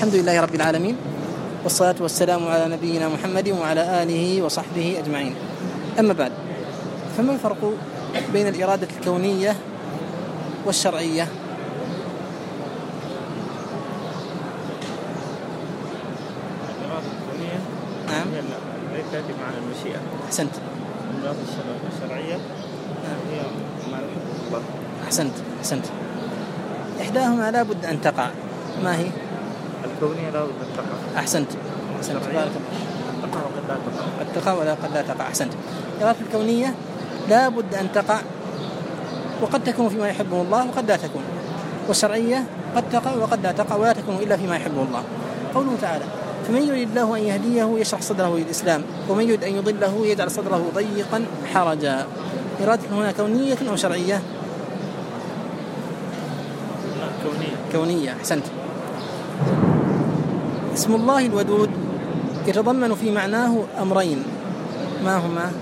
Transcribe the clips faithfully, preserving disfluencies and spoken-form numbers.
الحمد لله رب العالمين، والصلاة والسلام على نبينا محمد وعلى آله وصحبه أجمعين. أما بعد، فما الفرق بين الإرادة الكونية والشرعية؟ الإرادة الكونية نعم هي التي تأتي معنى المشيئة. أحسنت. الإرادة الشرعية هي ما يحبه الله. أحسنت أحسنت. إحداهما لا بد أن تقع، ما هي؟ الكونية لا بد أن تقع. أحسنت أحسنت. بارك الله. قد تقع وقد لا تقع. قد تقع ولا قد لا تقع. أحسنت. الإرادة الكونية لا بد أن تقع، وقد تكون فيما يحبه الله وقد لا تكون. والشرعية قد تقع وقد لا تقع ولا تكون إلا فيما يحبه الله. قوله تعالى: فمن يريد الله أن يهديه يشرح صدره للإسلام ومن يريد أن يضله يجعل صدره ضيقا حرجا. إرادة هنا كونية أو شرعية؟ كونية. كونية. أحسنت. اسم الله الودود يتضمن في معناه أمرين، ما هما؟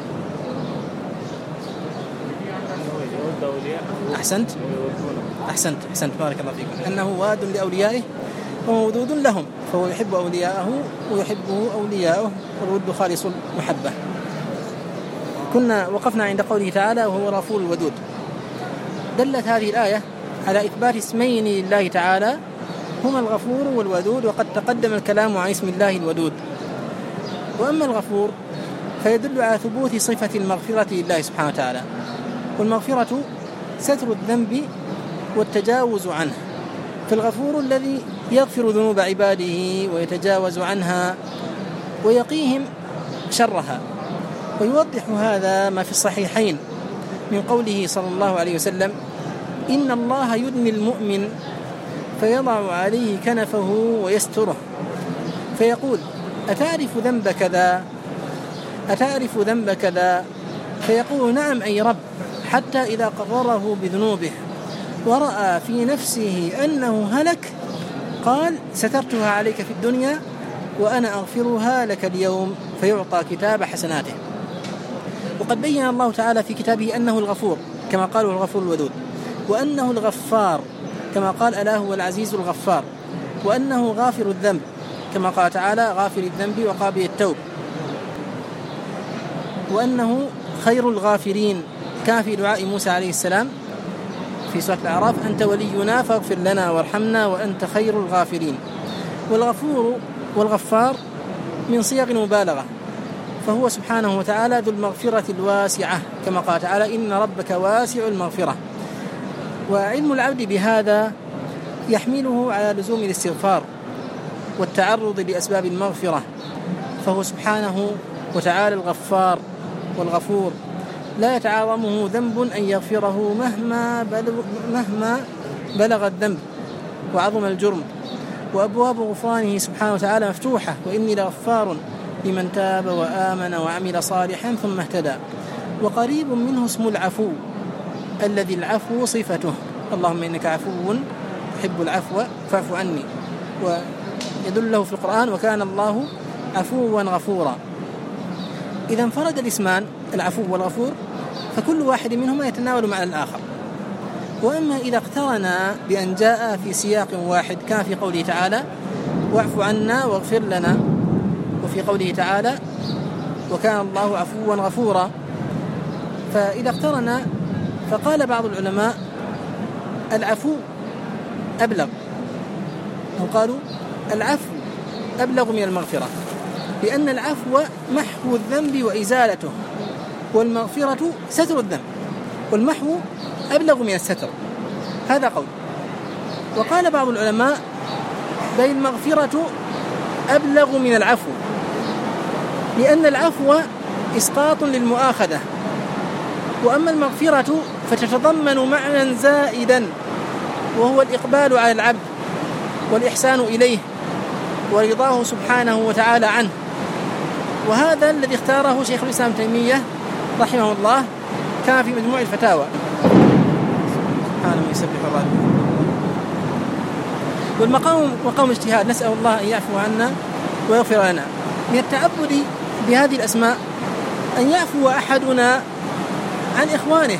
أحسنت أحسنت أحسنت بارك الله فيكم. أنه واد لأوليائه ومودود لهم، فهو يحب أولياءه ويحبه أولياءه، والود خالص المحبة. كنا وقفنا عند قوله تعالى: وهو الغفور الودود. دلت هذه الآية على إثبات اسمين لله تعالى هما الغفور والودود، وقد تقدم الكلام عن اسم الله الودود. وأما الغفور فيدل على ثبوت صفة المغفرة لله سبحانه وتعالى، والمغفرة ستر الذنب والتجاوز عنه، فالغفور الذي يغفر ذنوب عباده ويتجاوز عنها ويقيهم شرها. ويوضح هذا ما في الصحيحين من قوله صلى الله عليه وسلم: إن الله يدني المؤمن فيضع عليه كنفه ويستره فيقول: أتعرف ذنب كذا؟ أتعرف ذنب كذا؟ فيقول: نعم أي رب، حتى إذا قرره بذنوبه ورأى في نفسه أنه هلك قال: سترتها عليك في الدنيا وأنا أغفرها لك اليوم، فيعطى كتاب حسناته. وقد بين الله تعالى في كتابه أنه الغفور كما قال الغفور الودود، وأنه الغفار كما قال: ألا هو العزيز الغفار، وأنه غافر الذنب كما قال تعالى: غافر الذنب وقابل التوب، وأنه خير الغافرين كان في دعاء موسى عليه السلام في سورة الأعراف: أنت ولينا فاغفر لنا وارحمنا وأنت خير الغافرين. والغفور والغفار من صيغ المبالغة، فهو سبحانه وتعالى ذو المغفرة الواسعة كما قال تعالى: إن ربك واسع المغفرة. وعلم العبد بهذا يحمله على لزوم الاستغفار والتعرض لأسباب المغفرة، فهو سبحانه وتعالى الغفار والغفور، لا يتعاظمه ذنب أن يغفره مهما بلغ, مهما بلغ الذنب وعظم الجرم، وأبواب غفرانه سبحانه وتعالى مفتوحة: وإني لغفار لمن تاب وآمن وعمل صالحا ثم اهتدى. وقريب منه اسم العفو الذي العفو صفته: اللهم إنك عفو تحب العفو فاعف عني، ويدل له في القرآن: وكان الله عفوا غفورا. إذا انفرد الاسمان العفو والغفور فكل واحد منهما يتناول معنى الآخر. وأما إذا اقترنا بأن جاء في سياق واحد كان في قوله تعالى: واعف عنا واغفر لنا، وفي قوله تعالى: وكان الله عفوا غفورا، فإذا اقترنا فقال بعض العلماء: العفو أبلغ، وقالوا العفو أبلغ من المغفرة، لأن العفو محو الذنب وإزالته، والمغفرة ستر الذنب، والمحو أبلغ من الستر. هذا قول. وقال بعض العلماء: بل المغفرة أبلغ من العفو، لأن العفو إسقاط للمؤاخذة، وأما المغفرة فتتضمن معنى زائدا وهو الإقبال على العبد والإحسان إليه ورضاه سبحانه وتعالى عنه. وهذا الذي اختاره شيخ الإسلام ابن تيمية رحمه الله كان في مجموع الفتاوى. سبحانه يسبح الله. والمقام مقام اجتهاد، نسأل الله أن يعفو عنا ويغفر لنا. من التعبد بهذه الأسماء أن يعفو أحدنا عن إخوانه،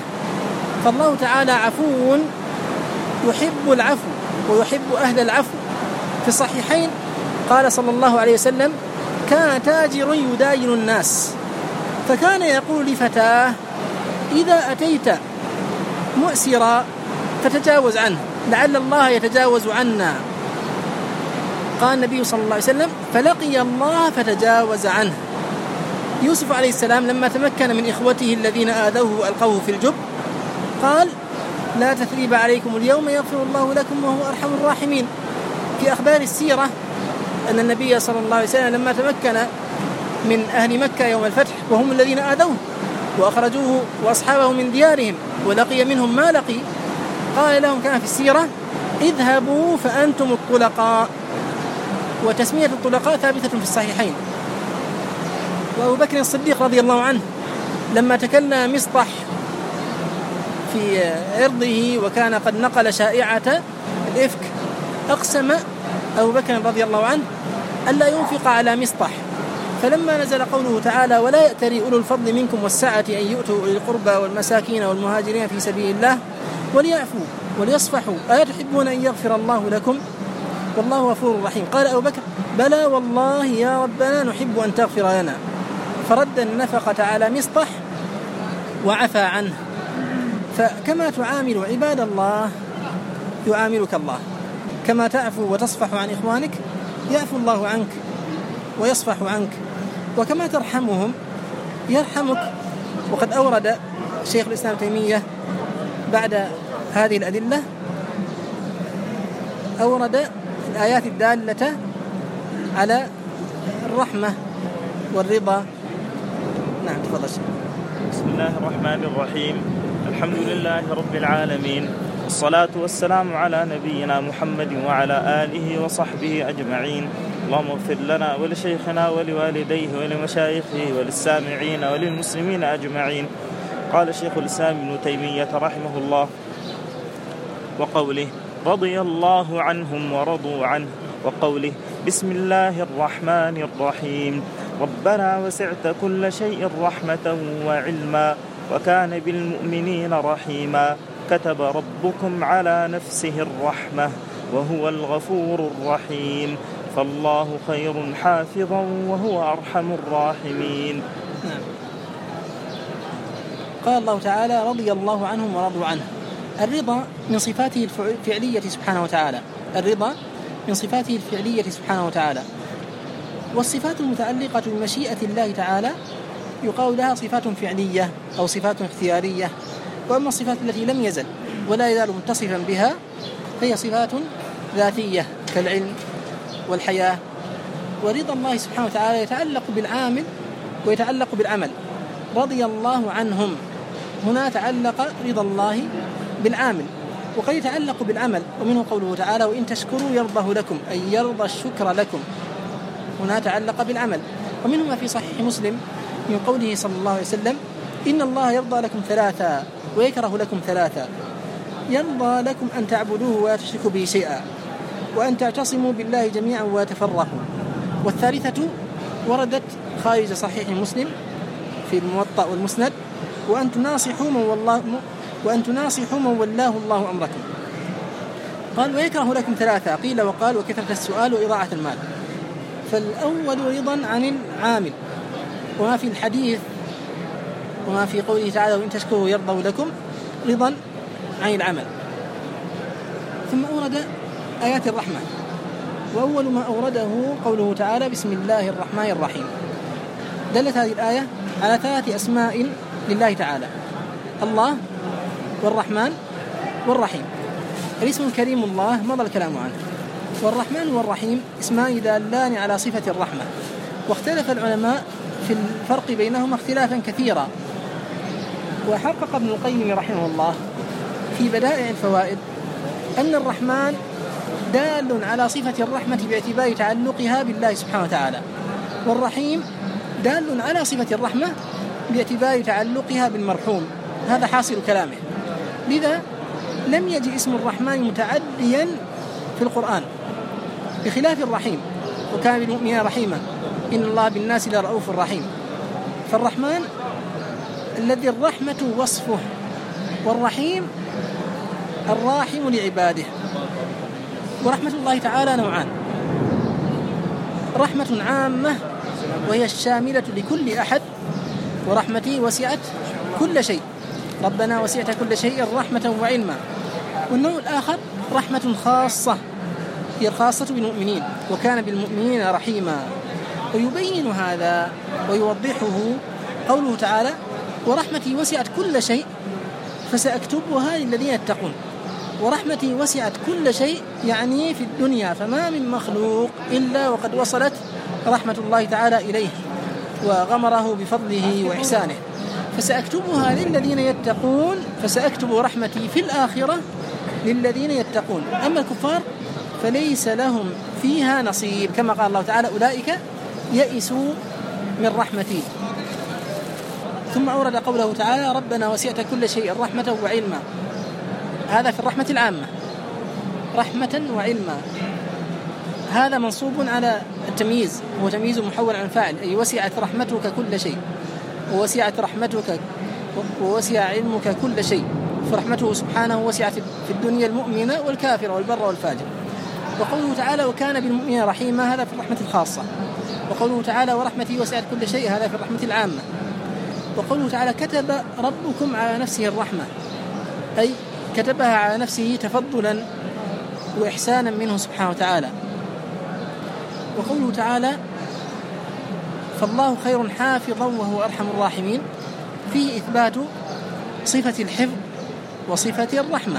فالله تعالى عفو يحب العفو ويحب أهل العفو، في الصحيحين قال صلى الله عليه وسلم: كان تاجر يداين الناس، فكان يقول لفتاه: إذا أتيت مؤسرا فتجاوز عنه لعل الله يتجاوز عنا. قال النبي صلى الله عليه وسلم: فلقي الله فتجاوز عنه. يوسف عليه السلام لما تمكن من إخوته الذين آذوه وألقوه في الجب قال: لا تثريب عليكم اليوم يغفر الله لكم وهو أرحم الراحمين. في أخبار السيرة أن النبي صلى الله عليه وسلم لما تمكن من أهل مكة يوم الفتح وهم الذين آذوه وأخرجوه وأصحابه من ديارهم ولقي منهم ما لقي، قال لهم كما في السيرة: اذهبوا فأنتم الطلقاء. وتسمية الطلقاء ثابتة في الصحيحين. وأبو بكر الصديق رضي الله عنه لما تكلم مصطح في عرضه وكان قد نقل شائعة الإفك، أقسم أبو بكر رضي الله عنه ألا ينفق على مصطح، فلما نزل قوله تعالى: ولا يأتري أولو الفضل منكم والسعة أن يؤتوا أولي القربى والمساكين والمهاجرين في سبيل الله وليعفوا وليصفحوا ألا تحبون أن يغفر الله لكم والله غفور رحيم. قال أبو بكر: بلى والله يا ربنا نحب أن تغفر لنا، فرد النفقة على مصطح وعفى عنه. فكما تعامل عباد الله يعاملك الله، كما تعفو وتصفح عن إخوانك يعفو الله عنك ويصفح عنك، وكما ترحمهم يرحمك. وقد أورد شيخ الإسلام تيمية بعد هذه الأدلة أورد الآيات الدالة على الرحمة والرضا. نعم تفضل. بسم الله الرحمن الرحيم. الحمد لله رب العالمين، والصلاة والسلام على نبينا محمد وعلى آله وصحبه أجمعين. اللهم اغفر لنا ولشيخنا ولوالديه ولمشايخه وللسامعين وللمسلمين أجمعين. قال شيخ الإسلام ابن تيمية رحمه الله: وقوله: رضي الله عنهم ورضوا عنه، وقوله: بسم الله الرحمن الرحيم، ربنا وسعت كل شيء رحمة وعلما وكان بالمؤمنين رحيما، كتب ربكم على نفسه الرحمة وهو الغفور الرحيم، فالله خير حافظا وهو أرحم الراحمين. قال الله تعالى: رضي الله عنهم ورضوا عنه. الرضا من صفاته الفعلية سبحانه وتعالى، الرضا من صفاته الفعلية سبحانه وتعالى. والصفات المتعلقة بمشيئة الله تعالى يقال لها صفات فعلية أو صفات اختيارية. وأما الصفات التي لم يزل ولا يزال متصفا بها فهي صفات ذاتية كالعلم والحياة. ورضا الله سبحانه وتعالى يتعلق بالعامل ويتعلق بالعمل. رضي الله عنهم، هنا تعلق رضا الله بالعامل، وقد يتعلق بالعمل، ومنه قوله تعالى: وإن تشكروا يرضه لكم، أي يرضى الشكر لكم، هنا تعلق بالعمل. ومنه ما في صحيح مسلم من قوله صلى الله عليه وسلم: إن الله يرضى لكم ثلاثا ويكره لكم ثلاثا، يرضى لكم أن تعبدوه ولا تشركوا به شيئا، وأن تعتصموا بالله جميعا ولا تفرقوا. والثالثة وردت خارج صحيح مسلم في الموطأ والمسند: وأن تناصحوا من والله وأن تناصحوا من ولاه الله أمركم. قال: ويكره لكم ثلاثة، قيل وقال: وكثرة السؤال وإضاعة المال. فالأول رضا عن العامل، وما في الحديث وما في قوله تعالى: وإن تشكروا يرضوا لكم، رضا عن العمل. ثم أورد آيات الرحمة، وأول ما أورده قوله تعالى: بسم الله الرحمن الرحيم. دلت هذه الآية على ثلاث أسماء لله تعالى: الله والرحمن والرحيم. الاسم الكريم الله مضى الكلام عنه، والرحمن والرحيم اسمان دالان على صفة الرحمة. واختلف العلماء في الفرق بينهما اختلافا كثيرا. وحقق ابن القيم رحمه الله في بدائع الفوائد أن الرحمن دال على صفة الرحمة باعتبار تعلقها بالله سبحانه وتعالى، والرحيم دال على صفة الرحمة باعتبار تعلقها بالمرحوم. هذا حاصل كلامه. لذا لم يجي اسم الرحمن متعديا في القرآن بخلاف الرحيم، وكان بالمؤمنين رحيما، إن الله بالناس لرؤوف رحيم. فالرحمن الذي الرحمة وصفه، والرحيم الراحم لعباده. ورحمة الله تعالى نوعان: رحمة عامة وهي الشاملة لكل أحد، ورحمتي وسعت كل شيء. ربنا وسعت كل شيء رحمة وعلما. والنوع الآخر رحمة خاصة، هي الخاصة بالمؤمنين، وكان بالمؤمنين رحيما. ويبين هذا ويوضحه قوله تعالى: ورحمتي وسعت كل شيء فسأكتبها للذين يتقون. ورحمتي وسعت كل شيء يعني في الدنيا، فما من مخلوق إلا وقد وصلت رحمة الله تعالى إليه وغمره بفضله وإحسانه. فسأكتبها للذين يتقون، فسأكتب رحمتي في الآخرة للذين يتقون. أما الكفار فليس لهم فيها نصيب، كما قال الله تعالى: أولئك يئسوا من رحمتي. ثم أورد قوله تعالى: ربنا وسعت كل شيء رحمة وعلما. هذا في الرحمة العامة، رحمة وعلما. هذا منصوب على التمييز، هو تمييز محول عن فاعل، أي وسعت رحمتك كل شيء، ووسعت رحمتك ووسع علمك كل شيء. فرحمته سبحانه وسعت في الدنيا المؤمنة والكافر والبر والفاجر. وقوله تعالى: وكان بالمؤمنين رحيما، هذا في الرحمة الخاصة. وقوله تعالى: ورحمتي وسعت كل شيء، هذا في الرحمة العامة. وقوله تعالى: كتب ربكم على نفسه الرحمة، أي كتبها على نفسه تفضلا وإحسانا منه سبحانه وتعالى. وقوله تعالى: فالله خير حافظا وهو أرحم الراحمين، فيه إثبات صفة الحفظ وصفة الرحمة.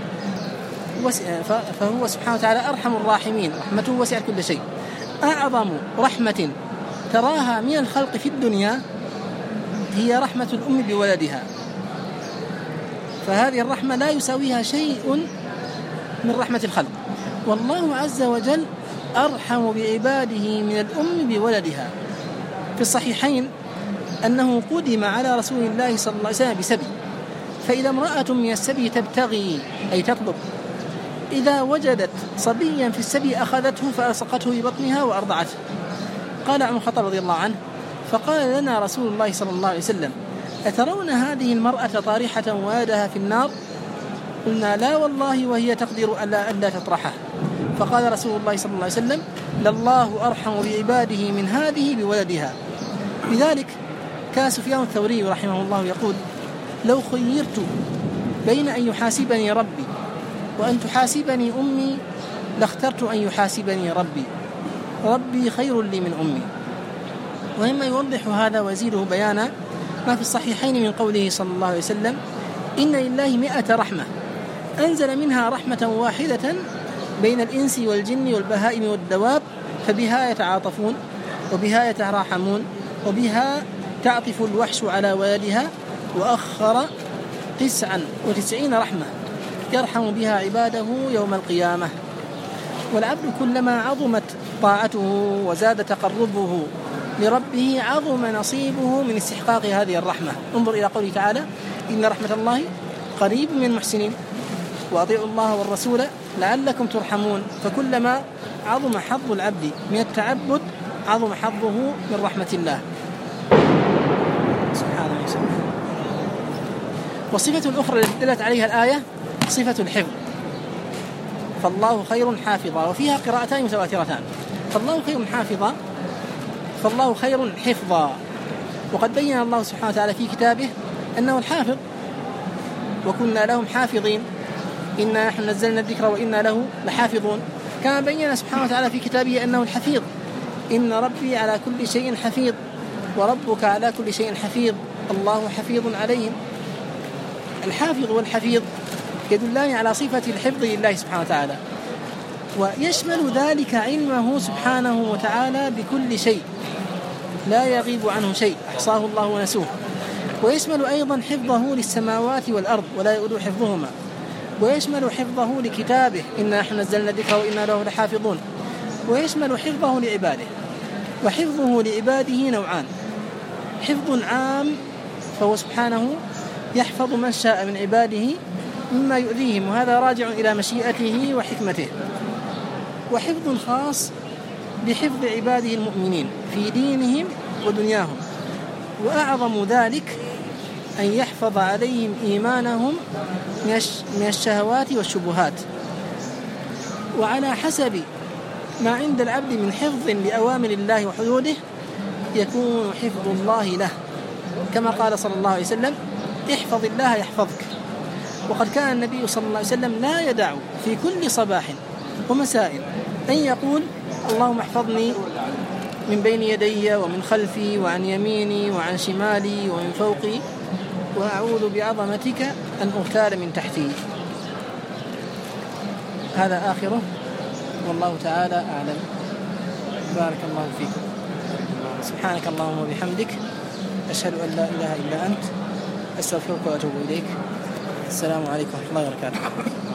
فهو سبحانه وتعالى أرحم الراحمين، رحمته وسعت كل شيء. أعظم رحمة تراها من الخلق في الدنيا هي رحمة الأم بولدها، فهذه الرحمة لا يساويها شيء من رحمة الخلق. والله عز وجل أرحم بعباده من الأم بولدها. في الصحيحين أنه قدم على رسول الله صلى الله عليه وسلم بسبي، فإذا امرأة من السبي تبتغي أي تطلب، إذا وجدت صبيا في السبي أخذته فألصقته ببطنها وأرضعته. قال عمر الخطاب رضي الله عنه: فقال لنا رسول الله صلى الله عليه وسلم: أترون هذه المرأة طارحة ولدها في النار؟ قلنا: لا والله، وهي تقدر ألا, ألا تطرحه. فقال رسول الله صلى الله عليه وسلم: لله أرحم بعباده من هذه بولدها. لذلك كان سفيان الثوري رحمه الله يقول: لو خيرت بين أن يحاسبني ربي وأن تحاسبني أمي لاخترت أن يحاسبني ربي، ربي خير لي من أمي. ومما يوضح هذا ويزيده بيانا ما في الصحيحين من قوله صلى الله عليه وسلم: إن لله مئة رحمة أنزل منها رحمة واحدة بين الإنس والجن والبهائم والدواب، فبها يتعاطفون وبها يتراحمون وبها تعطف الوحش على ولدها، وأخر تسعا وتسعين رحمة يرحم بها عباده يوم القيامة. والعبد كلما عظمت طاعته وزاد تقربه لربه عظم نصيبه من استحقاق هذه الرحمة. انظر إلى قوله تعالى: إن رحمة الله قريب من المحسنين، وأطيعوا الله والرسول لعلكم ترحمون. فكلما عظم حظ العبد من التعبد عظم حظه من رحمة الله سبحانه وتعالى. والصفة الأخرى التي دلت عليها الآية صفة الحفظ، فالله خير حافظا، وفيها قراءتان متواترتان: فالله خير حافظا، فالله خير حفظا. وقد بين الله سبحانه وتعالى في كتابه أنه الحافظ: وكنا لهم حافظين إنا نحن نزلنا الذكر وإنا له لحافظون. كما بين سبحانه وتعالى في كتابه أنه الحفيظ: إن ربي على كل شيء حفيظ وربك على كل شيء حفيظ الله حفيظ عليهم. الحافظ والحفيظ يدلان على صفة الحفظ لله سبحانه وتعالى، ويشمل ذلك علمه سبحانه وتعالى بكل شيء لا يغيب عنه شيء، أحصاه الله ونسوه. ويشمل أيضا حفظه للسماوات والأرض ولا يؤول حفظهما، ويشمل حفظه لكتابه إنا نحن نزلنا الذكر وإنا له لحافظون، ويشمل حفظه لعباده. وحفظه لعباده نوعان: حفظ عام فهو سبحانه يحفظ من شاء من عباده مما يؤذيهم، وهذا راجع إلى مشيئته وحكمته. وحفظ خاص بحفظ عباده المؤمنين في دينهم ودنياهم، وأعظم ذلك أن يحفظ عليهم إيمانهم من الشهوات والشبهات. وعلى حسب ما عند العبد من حفظ لأوامر الله وحدوده يكون حفظ الله له، كما قال صلى الله عليه وسلم: احفظ الله يحفظك. وقد كان النبي صلى الله عليه وسلم لا يدع في كل صباح ومساء أن يقول: اللهم احفظني من بين يدي ومن خلفي وعن يميني وعن شمالي ومن فوقي، وأعوذ بعظمتك أن أغتال من تحتي. هذا آخره، والله تعالى أعلم. بارك الله فيكم. سبحانك اللهم وبحمدك، أشهد أن لا إله إلا أنت، أستغفرك وأتوب إليك. السلام عليكم ورحمة الله وبركاته.